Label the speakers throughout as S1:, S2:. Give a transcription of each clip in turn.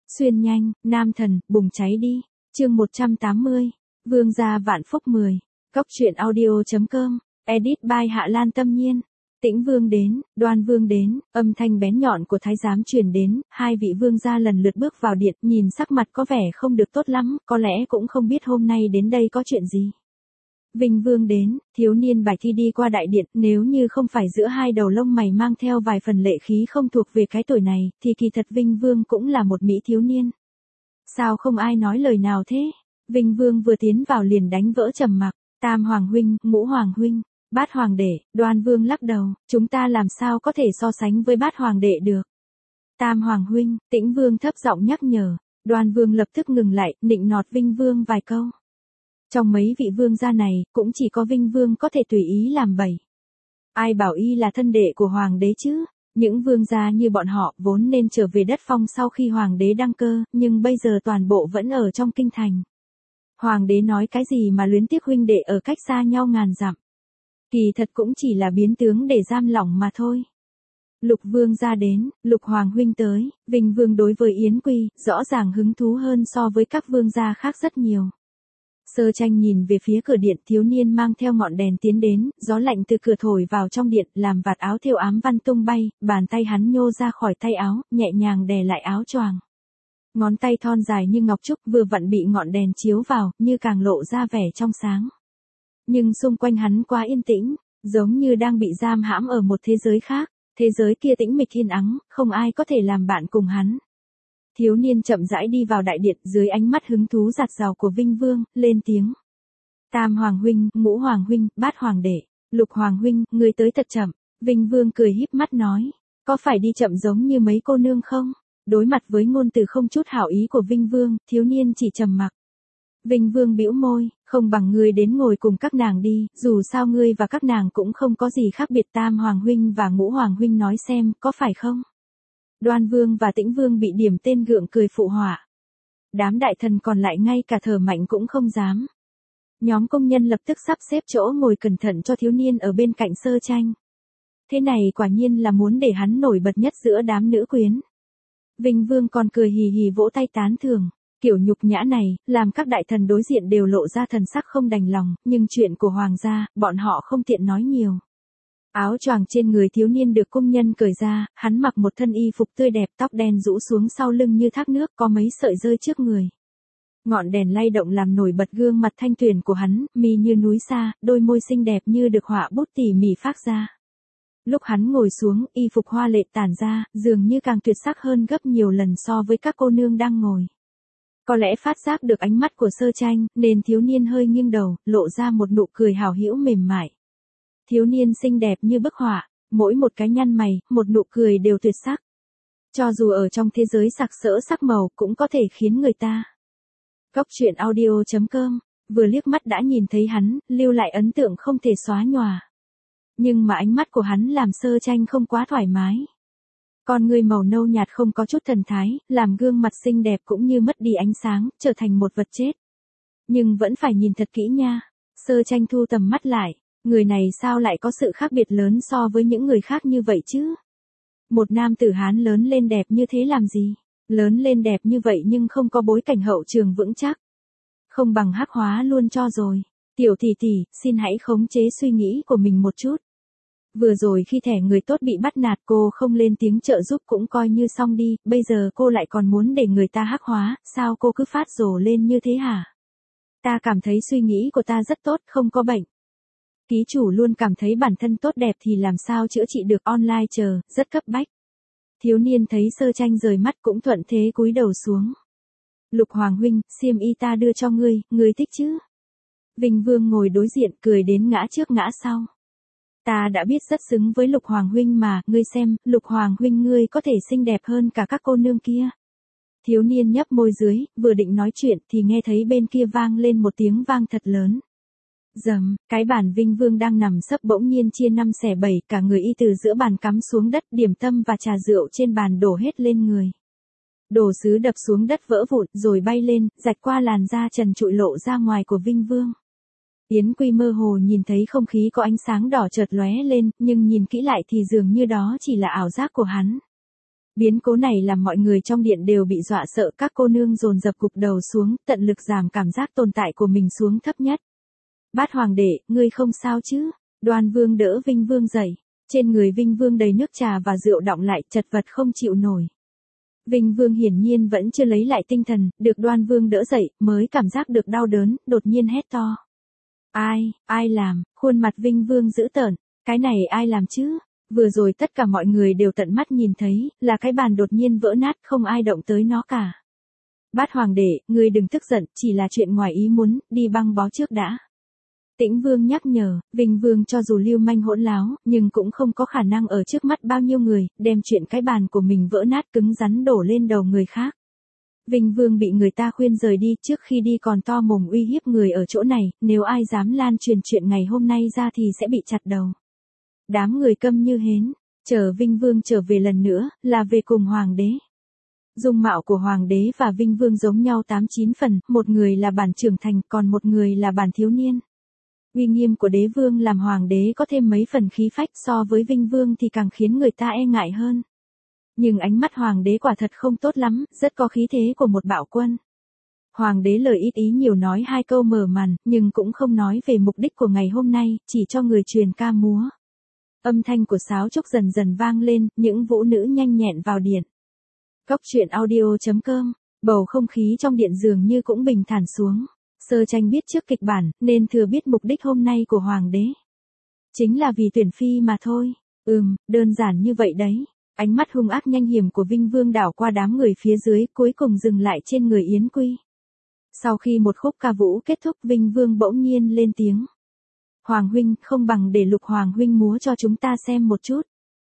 S1: Xuyên nhanh, nam thần, bùng cháy đi. Chương 180. Vương gia vạn phúc 10. Góc truyện audio.com. Edit by Hạ Lan Tâm Nhiên. Tĩnh vương đến, Đoan vương đến, âm thanh bén nhọn của thái giám truyền đến, hai vị vương gia lần lượt bước vào điện, nhìn sắc mặt có vẻ không được tốt lắm, có lẽ cũng không biết hôm nay đến đây có chuyện gì. Vinh vương đến, thiếu niên Bạch Thi đi qua đại điện, nếu như không phải giữa hai đầu lông mày mang theo vài phần lệ khí không thuộc về cái tuổi này, thì kỳ thật Vinh vương cũng là một mỹ thiếu niên. Sao không ai nói lời nào thế? Vinh vương vừa tiến vào liền đánh vỡ trầm mặc, Tam hoàng huynh, Ngũ hoàng huynh, Bát hoàng đệ. Đoan vương lắc đầu, chúng ta làm sao có thể so sánh với Bát hoàng đệ được. Tam hoàng huynh, Tĩnh vương thấp giọng nhắc nhở. Đoan vương lập tức ngừng lại, nịnh nọt Vinh vương vài câu. Trong mấy vị vương gia này, cũng chỉ có Vinh vương có thể tùy ý làm bậy. Ai bảo y là thân đệ của hoàng đế chứ? Những vương gia như bọn họ vốn nên trở về đất phong sau khi hoàng đế đăng cơ, nhưng bây giờ toàn bộ vẫn ở trong kinh thành. Hoàng đế nói cái gì mà luyến tiếc huynh đệ ở cách xa nhau ngàn dặm. Kỳ thật cũng chỉ là biến tướng để giam lỏng mà thôi. Lục vương gia đến, Lục hoàng huynh tới. Vinh vương đối với Yến Quy, rõ ràng hứng thú hơn so với các vương gia khác rất nhiều. Sơ Tranh nhìn về phía cửa điện, thiếu niên mang theo ngọn đèn tiến đến, gió lạnh từ cửa thổi vào trong điện, làm vạt áo thêu ám văn tung bay, bàn tay hắn nhô ra khỏi tay áo, nhẹ nhàng đè lại áo choàng. Ngón tay thon dài như ngọc trúc vừa vặn bị ngọn đèn chiếu vào, như càng lộ ra vẻ trong sáng. Nhưng xung quanh hắn quá yên tĩnh, giống như đang bị giam hãm ở một thế giới khác, thế giới kia tĩnh mịch yên ắng, không ai có thể làm bạn cùng hắn. Thiếu niên chậm rãi đi vào đại điện, dưới ánh mắt hứng thú giạt rào của Vinh vương, lên tiếng. Tam hoàng huynh, Ngũ hoàng huynh, Bát hoàng đệ, Lục hoàng huynh, người tới thật chậm. Vinh vương cười híp mắt nói, có phải đi chậm giống như mấy cô nương không? Đối mặt với ngôn từ không chút hảo ý của Vinh vương, thiếu niên chỉ trầm mặc. Vinh vương bĩu môi, không bằng ngươi đến ngồi cùng các nàng đi, dù sao ngươi và các nàng cũng không có gì khác biệt. Tam hoàng huynh và Ngũ hoàng huynh nói xem, có phải không? Đoan vương và Tĩnh vương bị điểm tên gượng cười phụ họa. Đám đại thần còn lại ngay cả thở mạnh cũng không dám. Nhóm công nhân lập tức sắp xếp chỗ ngồi cẩn thận cho thiếu niên ở bên cạnh Sơ Tranh. Thế này quả nhiên là muốn để hắn nổi bật nhất giữa đám nữ quyến. Vinh vương còn cười hì hì vỗ tay tán thưởng. Kiểu nhục nhã này, làm các đại thần đối diện đều lộ ra thần sắc không đành lòng, nhưng chuyện của hoàng gia, bọn họ không tiện nói nhiều. Áo choàng trên người thiếu niên được công nhân cởi ra, hắn mặc một thân y phục tươi đẹp, tóc đen rũ xuống sau lưng như thác nước, có mấy sợi rơi trước người. Ngọn đèn lay động làm nổi bật gương mặt thanh tuyền của hắn, mi như núi xa, đôi môi xinh đẹp như được họa bút tỉ mỉ phác ra. Lúc hắn ngồi xuống, y phục hoa lệ tản ra, dường như càng tuyệt sắc hơn gấp nhiều lần so với các cô nương đang ngồi. Có lẽ phát giác được ánh mắt của Sơ Tranh, nên thiếu niên hơi nghiêng đầu, lộ ra một nụ cười hào hữu mềm mại. Thiếu niên xinh đẹp như bức họa, mỗi một cái nhăn mày, một nụ cười đều tuyệt sắc. Cho dù ở trong thế giới sặc sỡ sắc màu cũng có thể khiến người ta. Góc truyện audio.com, vừa liếc mắt đã nhìn thấy hắn, lưu lại ấn tượng không thể xóa nhòa. Nhưng mà ánh mắt của hắn làm Sơ Tranh không quá thoải mái. Con người màu nâu nhạt không có chút thần thái, làm gương mặt xinh đẹp cũng như mất đi ánh sáng, trở thành một vật chết. Nhưng vẫn phải nhìn thật kỹ nha. Sơ Tranh thu tầm mắt lại. Người này sao lại có sự khác biệt lớn so với những người khác như vậy chứ? Một nam tử Hán lớn lên đẹp như thế làm gì? Lớn lên đẹp như vậy nhưng không có bối cảnh hậu trường vững chắc. Không bằng hắc hóa luôn cho rồi. Tiểu tỷ tỷ, xin hãy khống chế suy nghĩ của mình một chút. Vừa rồi khi thẻ người tốt bị bắt nạt cô không lên tiếng trợ giúp cũng coi như xong đi, bây giờ cô lại còn muốn để người ta hắc hóa, sao cô cứ phát rồ lên như thế hả? Ta cảm thấy suy nghĩ của ta rất tốt, không có bệnh. Ký chủ luôn cảm thấy bản thân tốt đẹp thì làm sao chữa trị được, online chờ, rất cấp bách. Thiếu niên thấy Sơ Tranh rời mắt cũng thuận thế cúi đầu xuống. Lục hoàng huynh, xiêm y ta đưa cho ngươi thích chứ? Vinh vương ngồi đối diện cười đến ngã trước ngã sau. Ta đã biết rất xứng với Lục hoàng huynh mà, ngươi xem, Lục hoàng huynh ngươi có thể xinh đẹp hơn cả các cô nương kia. Thiếu niên nhấp môi dưới, vừa định nói chuyện thì nghe thấy bên kia vang lên một tiếng vang thật lớn. Dầm, cái bàn Vinh vương đang nằm sấp bỗng nhiên chia 5 xẻ 7, cả người y từ giữa bàn cắm xuống đất, điểm tâm và trà rượu trên bàn đổ hết lên người. Đồ sứ đập xuống đất vỡ vụn, rồi bay lên, rạch qua làn da trần trụi lộ ra ngoài của Vinh vương. Yến Quy mơ hồ nhìn thấy không khí có ánh sáng đỏ chợt lóe lên, nhưng nhìn kỹ lại thì dường như đó chỉ là ảo giác của hắn. Biến cố này làm mọi người trong điện đều bị dọa sợ, các cô nương dồn dập gục đầu xuống, tận lực giảm cảm giác tồn tại của mình xuống thấp nhất. Bát hoàng đệ, ngươi không sao chứ? Đoan Vương đỡ Vinh Vương dậy. Trên người Vinh Vương đầy nước trà và rượu đọng lại, chật vật không chịu nổi. Vinh Vương hiển nhiên vẫn chưa lấy lại tinh thần, được Đoan Vương đỡ dậy, mới cảm giác được đau đớn, đột nhiên hét to. Ai làm? Khuôn mặt Vinh Vương dữ tợn. Cái này ai làm chứ? Vừa rồi tất cả mọi người đều tận mắt nhìn thấy, là cái bàn đột nhiên vỡ nát, không ai động tới nó cả. Bát hoàng đệ, ngươi đừng tức giận, chỉ là chuyện ngoài ý muốn, đi băng bó trước đã. Tĩnh Vương nhắc nhở, Vinh Vương cho dù lưu manh hỗn láo, nhưng cũng không có khả năng ở trước mắt bao nhiêu người, đem chuyện cái bàn của mình vỡ nát cứng rắn đổ lên đầu người khác. Vinh Vương bị người ta khuyên rời đi, trước khi đi còn to mồm uy hiếp người ở chỗ này, nếu ai dám lan truyền chuyện ngày hôm nay ra thì sẽ bị chặt đầu. Đám người câm như hến, chờ Vinh Vương trở về lần nữa, là về cùng hoàng đế. Dung mạo của hoàng đế và Vinh Vương giống nhau 89 phần, một người là bản trưởng thành, còn một người là bản thiếu niên. Uy nghiêm của đế vương làm hoàng đế có thêm mấy phần khí phách, so với Vinh Vương thì càng khiến người ta e ngại hơn. Nhưng ánh mắt hoàng đế quả thật không tốt lắm, rất có khí thế của một bạo quân. Hoàng đế lời ít ý nhiều nói hai câu mở màn, nhưng cũng không nói về mục đích của ngày hôm nay, chỉ cho người truyền ca múa. Âm thanh của sáo trúc dần dần vang lên, những vũ nữ nhanh nhẹn vào điện. Cốc truyện audio.com, bầu không khí trong điện dường như cũng bình thản xuống. Sơ Tranh biết trước kịch bản, nên thừa biết mục đích hôm nay của hoàng đế. Chính là vì tuyển phi mà thôi. Đơn giản như vậy đấy. Ánh mắt hung ác nhanh hiểm của Vinh Vương đảo qua đám người phía dưới, cuối cùng dừng lại trên người Yến Quy. Sau khi một khúc ca vũ kết thúc, Vinh Vương bỗng nhiên lên tiếng. Hoàng huynh, không bằng để Lục hoàng huynh múa cho chúng ta xem một chút.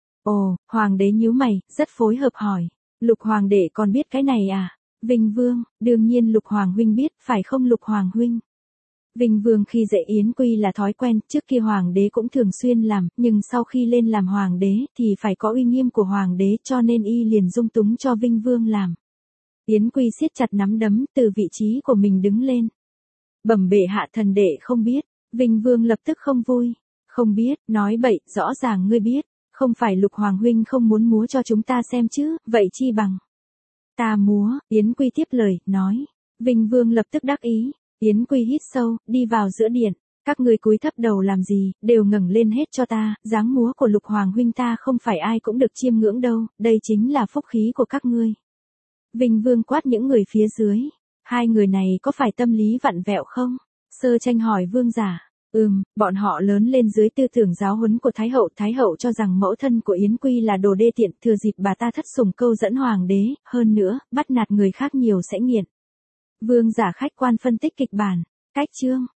S1: Ồ, hoàng đế nhíu mày, rất phối hợp hỏi. Lục hoàng đệ còn biết cái này à? Vinh Vương, đương nhiên Lục hoàng huynh biết, phải không Lục hoàng huynh? Vinh Vương khi dạy Yến Quy là thói quen, trước kia hoàng đế cũng thường xuyên làm, nhưng sau khi lên làm hoàng đế thì phải có uy nghiêm của hoàng đế, cho nên y liền dung túng cho Vinh Vương làm. Yến Quy siết chặt nắm đấm, từ vị trí của mình đứng lên. Bẩm bệ hạ, thần đệ không biết. Vinh Vương lập tức không vui. Không biết, nói bậy, rõ ràng ngươi biết. Không phải Lục hoàng huynh không muốn múa cho chúng ta xem chứ, vậy chi bằng. Ta múa, Yến Quy tiếp lời, nói. Vinh Vương lập tức đắc ý. Yến Quy hít sâu, đi vào giữa điện. Các ngươi cúi thấp đầu làm gì, đều ngẩng lên hết cho ta, dáng múa của Lục hoàng huynh ta không phải ai cũng được chiêm ngưỡng đâu, đây chính là phúc khí của các ngươi. Vinh Vương quát những người phía dưới. Hai người này có phải tâm lý vặn vẹo không? Sơ Tranh hỏi vương giả. Bọn họ lớn lên dưới tư tưởng giáo huấn của Thái hậu cho rằng mẫu thân của Yến Quy là đồ đê tiện, thừa dịp bà ta thất sủng câu dẫn hoàng đế, hơn nữa, bắt nạt người khác nhiều sẽ nghiện. Vương giả khách quan phân tích kịch bản, cách chương.